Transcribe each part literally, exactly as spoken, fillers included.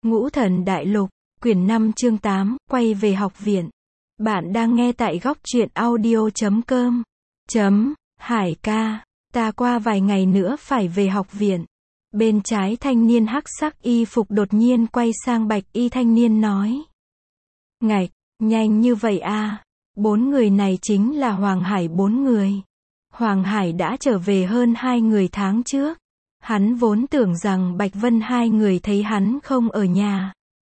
Ngũ Thần Đại Lục, quyển năm chương tám, quay về học viện. Bạn đang nghe tại góc truyện audio chấm com. Chấm, Hải ca, ta qua vài ngày nữa phải về học viện. Bên trái thanh niên hắc sắc y phục đột nhiên quay sang bạch y thanh niên nói. Ngạch, nhanh như vậy à? Bốn người này chính là Hoàng Hải bốn người. Hoàng Hải đã trở về hơn hai người tháng trước. Hắn vốn tưởng rằng Bạch Vân hai người thấy hắn không ở nhà,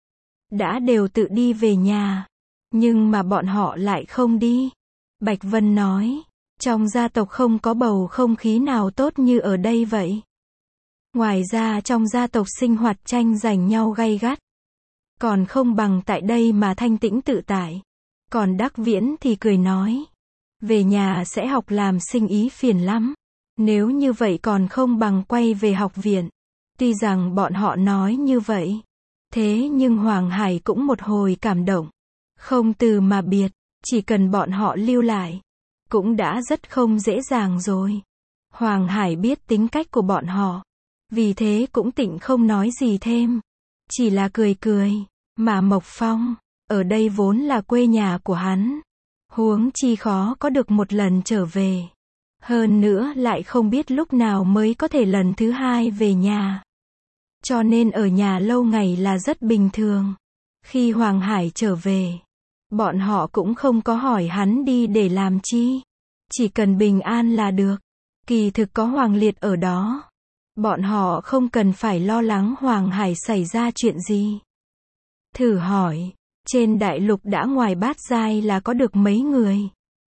đã đều tự đi về nhà. Nhưng mà bọn họ lại không đi. Bạch Vân nói, trong gia tộc không có bầu không khí nào tốt như ở đây vậy. Ngoài ra trong gia tộc sinh hoạt tranh giành nhau gay gắt. Còn không bằng tại đây mà thanh tĩnh tự tại. Còn Đắc Viễn thì cười nói, về nhà sẽ học làm sinh ý phiền lắm. Nếu như vậy còn không bằng quay về học viện. Tuy rằng bọn họ nói như vậy, thế nhưng Hoàng Hải cũng một hồi cảm động. Không từ mà biệt, chỉ cần bọn họ lưu lại, cũng đã rất không dễ dàng rồi. Hoàng Hải biết tính cách của bọn họ, vì thế cũng tịnh không nói gì thêm. Chỉ là cười cười, mà Mộc Phong, ở đây vốn là quê nhà của hắn. Huống chi khó có được một lần trở về. Hơn nữa lại không biết lúc nào mới có thể lần thứ hai về nhà. Cho nên ở nhà lâu ngày là rất bình thường. Khi Hoàng Hải trở về, bọn họ cũng không có hỏi hắn đi để làm chi. Chỉ cần bình an là được. Kỳ thực có Hoàng Liệt ở đó, bọn họ không cần phải lo lắng Hoàng Hải xảy ra chuyện gì. Thử hỏi, trên đại lục đã ngoài Bát Giai là có được mấy người?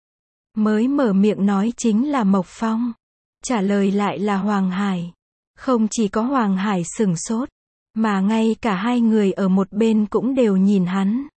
Mới mở miệng nói chính là Mộc Phong. Trả lời lại là Hoàng Hải. Không chỉ có Hoàng Hải sửng sốt, mà ngay cả hai người ở một bên cũng đều nhìn hắn.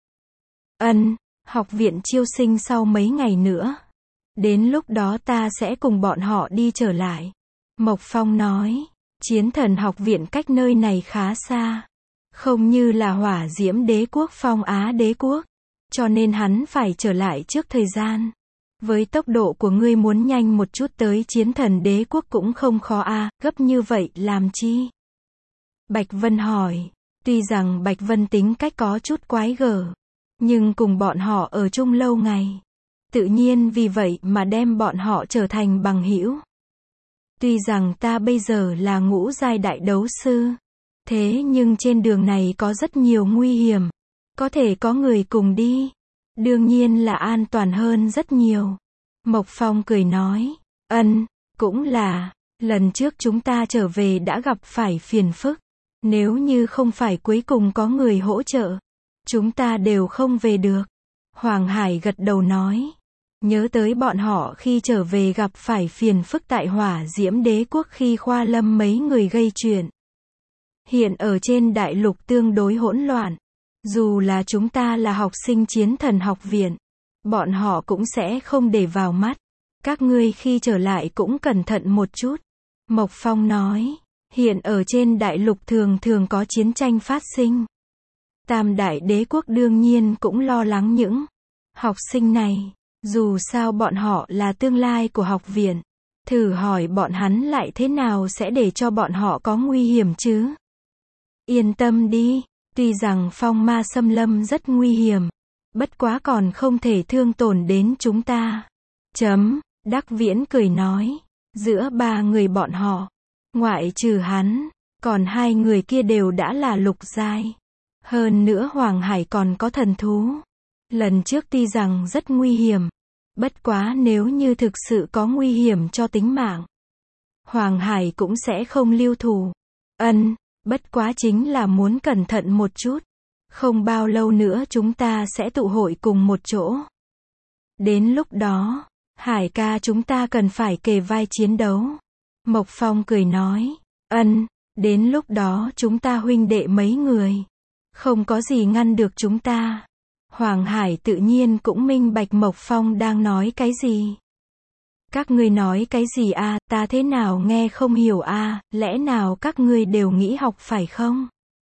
Ân, học viện chiêu sinh sau mấy ngày nữa. Đến lúc đó ta sẽ cùng bọn họ đi trở lại. Mộc Phong nói, Chiến Thần học viện cách nơi này khá xa. Không như là Hỏa Diễm Đế quốc Phong Á Đế quốc. Cho nên hắn phải trở lại trước thời gian. Với tốc độ của ngươi muốn nhanh một chút tới Chiến Thần Đế quốc cũng không khó a, à, gấp như vậy làm chi? Bạch Vân hỏi, tuy rằng Bạch Vân tính cách có chút quái gở, nhưng cùng bọn họ ở chung lâu ngày, tự nhiên vì vậy mà đem bọn họ trở thành bằng hữu. Tuy rằng ta bây giờ là ngũ giai đại đấu sư, thế nhưng trên đường này có rất nhiều nguy hiểm, có thể có người cùng đi. Đương nhiên là an toàn hơn rất nhiều. Mộc Phong cười nói, ân, cũng là, lần trước chúng ta trở về đã gặp phải phiền phức. Nếu như không phải cuối cùng có người hỗ trợ, chúng ta đều không về được. Hoàng Hải gật đầu nói, nhớ tới bọn họ khi trở về gặp phải phiền phức tại Hỏa Diễm Đế quốc khi Khoa Lâm mấy người gây chuyện. Hiện ở trên đại lục tương đối hỗn loạn. Dù là chúng ta là học sinh Chiến Thần học viện, bọn họ cũng sẽ không để vào mắt. Các ngươi khi trở lại cũng cẩn thận một chút. Mộc Phong nói, hiện ở trên đại lục thường thường có chiến tranh phát sinh. Tam đại đế quốc đương nhiên cũng lo lắng những học sinh này. Dù sao bọn họ là tương lai của học viện. Thử hỏi bọn hắn lại thế nào sẽ để cho bọn họ có nguy hiểm chứ? Yên tâm đi. Tuy rằng phong ma xâm lâm rất nguy hiểm, bất quá còn không thể thương tổn đến chúng ta. Chấm, Đắc Viễn cười nói, giữa ba người bọn họ, ngoại trừ hắn, còn hai người kia đều đã là lục giai. Hơn nữa Hoàng Hải còn có thần thú. Lần trước tuy rằng rất nguy hiểm, bất quá nếu như thực sự có nguy hiểm cho tính mạng, Hoàng Hải cũng sẽ không lưu thủ. Ân. Bất quá chính là muốn cẩn thận một chút. Không bao lâu nữa chúng ta sẽ tụ hội cùng một chỗ. Đến lúc đó, Hải ca chúng ta cần phải kề vai chiến đấu. Mộc Phong cười nói, ân, đến lúc đó chúng ta huynh đệ mấy người. Không có gì ngăn được chúng ta. Hoàng Hải tự nhiên cũng minh bạch Mộc Phong đang nói cái gì. Các ngươi nói cái gì a, à, ta thế nào nghe không hiểu a, à, lẽ nào các ngươi đều nghĩ học phải không?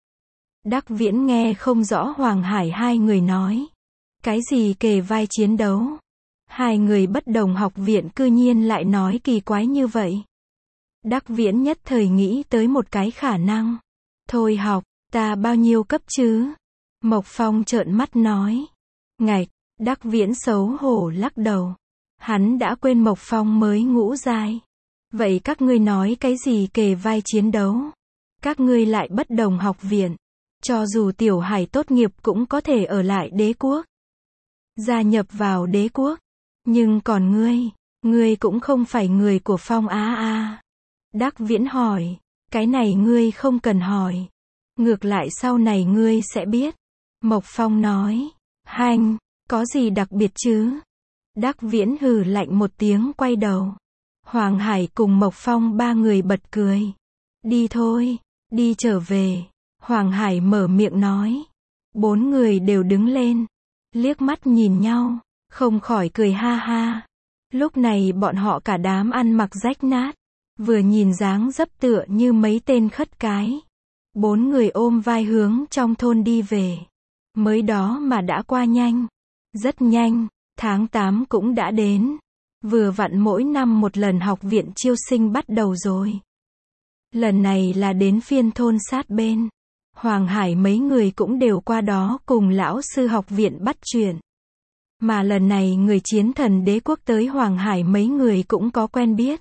Đắc Viễn nghe không rõ Hoàng Hải hai người nói. Cái gì kề vai chiến đấu? Hai người bất đồng học viện cư nhiên lại nói kỳ quái như vậy. Đắc Viễn nhất thời nghĩ tới một cái khả năng. Thôi học, Ta bao nhiêu cấp chứ? Mộc Phong trợn mắt nói. Ngạch, Đắc Viễn xấu hổ lắc đầu. Hắn đã quên Mộc Phong mới ngũ giai. Vậy các ngươi nói cái gì kề vai chiến đấu? Các ngươi lại bất đồng học viện. Cho dù Tiểu Hải tốt nghiệp cũng có thể ở lại đế quốc. Gia nhập vào đế quốc. Nhưng còn ngươi, ngươi cũng không phải người của Phong Á a. Đắc Viễn hỏi. Cái này ngươi không cần hỏi. Ngược lại sau này ngươi sẽ biết. Mộc Phong nói. Hanh, có gì đặc biệt chứ? Đắc Viễn hừ lạnh một tiếng quay đầu. Hoàng Hải cùng Mộc Phong ba người bật cười. Đi thôi, đi trở về. Hoàng Hải mở miệng nói. Bốn người đều đứng lên. Liếc mắt nhìn nhau, không khỏi cười ha ha. Lúc này bọn họ cả đám ăn mặc rách nát. Vừa nhìn dáng dấp tựa như mấy tên khất cái. Bốn người ôm vai hướng trong thôn đi về. Mới đó mà đã qua nhanh. Rất nhanh, tháng tám cũng đã đến. Vừa vặn mỗi năm một lần học viện chiêu sinh bắt đầu rồi. Lần này là đến phiên thôn sát bên. Hoàng Hải mấy người cũng đều qua đó cùng lão sư học viện bắt chuyện. Mà lần này người chiến thần đế quốc tới Hoàng Hải mấy người cũng có quen biết.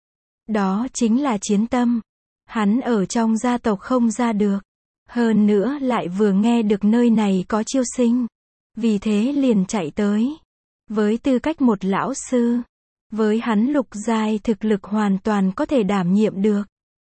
Đó chính là Chiến Tâm. Hắn ở trong gia tộc không ra được. Hơn nữa lại vừa nghe được nơi này có chiêu sinh. Vì thế liền chạy tới. Với tư cách một lão sư. Với hắn lục giai thực lực hoàn toàn có thể đảm nhiệm được.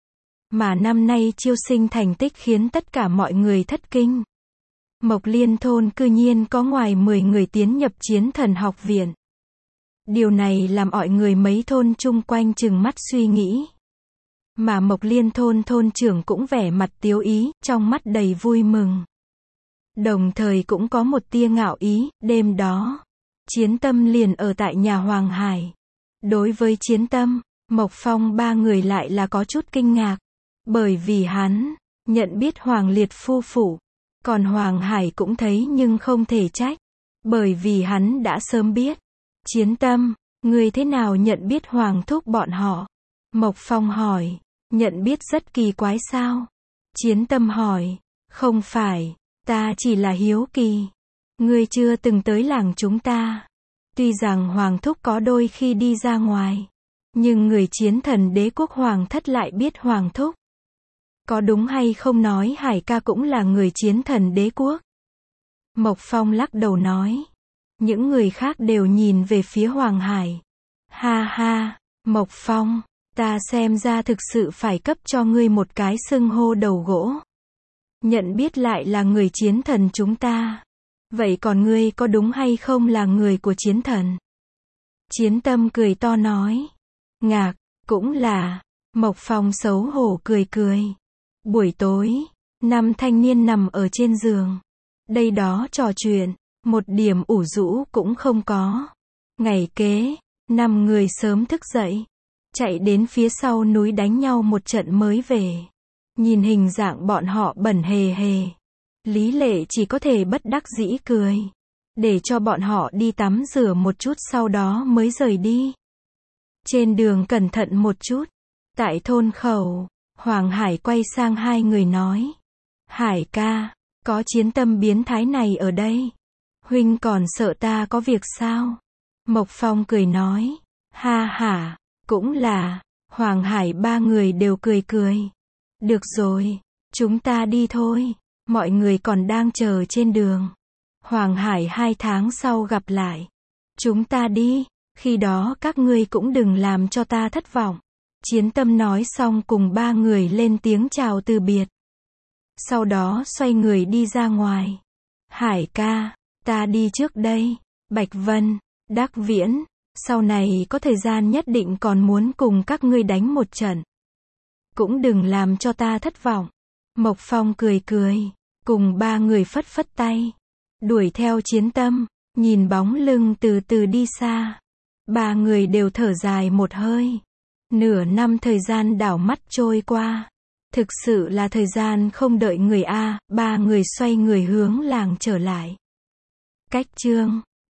Mà năm nay chiêu sinh thành tích khiến tất cả mọi người thất kinh. Mộc Liên thôn cư nhiên có ngoài mười người tiến nhập chiến thần học viện. Điều này làm mọi người mấy thôn chung quanh trừng mắt suy nghĩ. Mà Mộc Liên thôn thôn trưởng cũng vẻ mặt tiếu ý, trong mắt đầy vui mừng. Đồng thời cũng có một tia ngạo ý, đêm đó. Chiến Tâm liền ở tại nhà Hoàng Hải. Đối với Chiến Tâm, Mộc Phong ba người lại là có chút kinh ngạc. Bởi vì hắn nhận biết Hoàng Liệt phu phụ. Còn Hoàng Hải cũng thấy nhưng không thể trách. Bởi vì hắn đã sớm biết. Chiến Tâm, ngươi thế nào nhận biết Hoàng thúc bọn họ? Mộc Phong hỏi. Nhận biết rất kỳ quái sao? Chiến Tâm hỏi. Không phải, ta chỉ là hiếu kỳ. Ngươi chưa từng tới làng chúng ta. Tuy rằng Hoàng thúc có đôi khi đi ra ngoài. Nhưng người chiến thần đế quốc Hoàng thất lại biết Hoàng thúc. Có đúng hay không nói Hải ca cũng là người chiến thần đế quốc? Mộc Phong lắc đầu nói. Những người khác đều nhìn về phía Hoàng Hải. Ha ha, Mộc Phong, ta xem ra thực sự phải cấp cho ngươi một cái xưng hô đầu gỗ. Nhận biết lại là người chiến thần chúng ta. Vậy còn ngươi có đúng hay không là người của chiến thần? Chiến Tâm cười to nói. Ngạc, cũng là. Mộc Phong xấu hổ cười cười. Buổi tối, năm thanh niên nằm ở trên giường. Đây đó trò chuyện, một điểm ủ rũ cũng không có. Ngày kế, năm người sớm thức dậy, chạy đến phía sau núi đánh nhau một trận mới về. Nhìn hình dạng bọn họ bẩn hề hề. Lý Lệ chỉ có thể bất đắc dĩ cười. Để cho bọn họ đi tắm rửa một chút sau đó mới rời đi. Trên đường cẩn thận một chút. Tại thôn khẩu, Hoàng Hải quay sang hai người nói. Hải ca, có Chiến Tâm biến thái này ở đây. Huynh còn sợ ta có việc sao? Mộc Phong cười nói. Ha ha, cũng là. Hoàng Hải ba người đều cười cười. Được rồi, chúng ta đi thôi. Mọi người còn đang chờ trên đường. Hoàng Hải hai tháng sau gặp lại. Chúng ta đi, khi đó các ngươi cũng đừng làm cho ta thất vọng. Chiến Tâm nói xong cùng ba người lên tiếng chào từ biệt. Sau đó xoay người đi ra ngoài. Hải ca, ta đi trước đây. Bạch Vân, Đắc Viễn, sau này có thời gian nhất định còn muốn cùng các ngươi đánh một trận. Cũng đừng làm cho ta thất vọng. Mộc Phong cười cười, cùng ba người phất phất tay. Đuổi theo Chiến Tâm, nhìn bóng lưng từ từ đi xa. Ba người đều thở dài một hơi. Nửa năm thời gian đảo mắt trôi qua. Thực sự là thời gian không đợi người a. Ba người xoay người hướng làng trở lại. Cách chương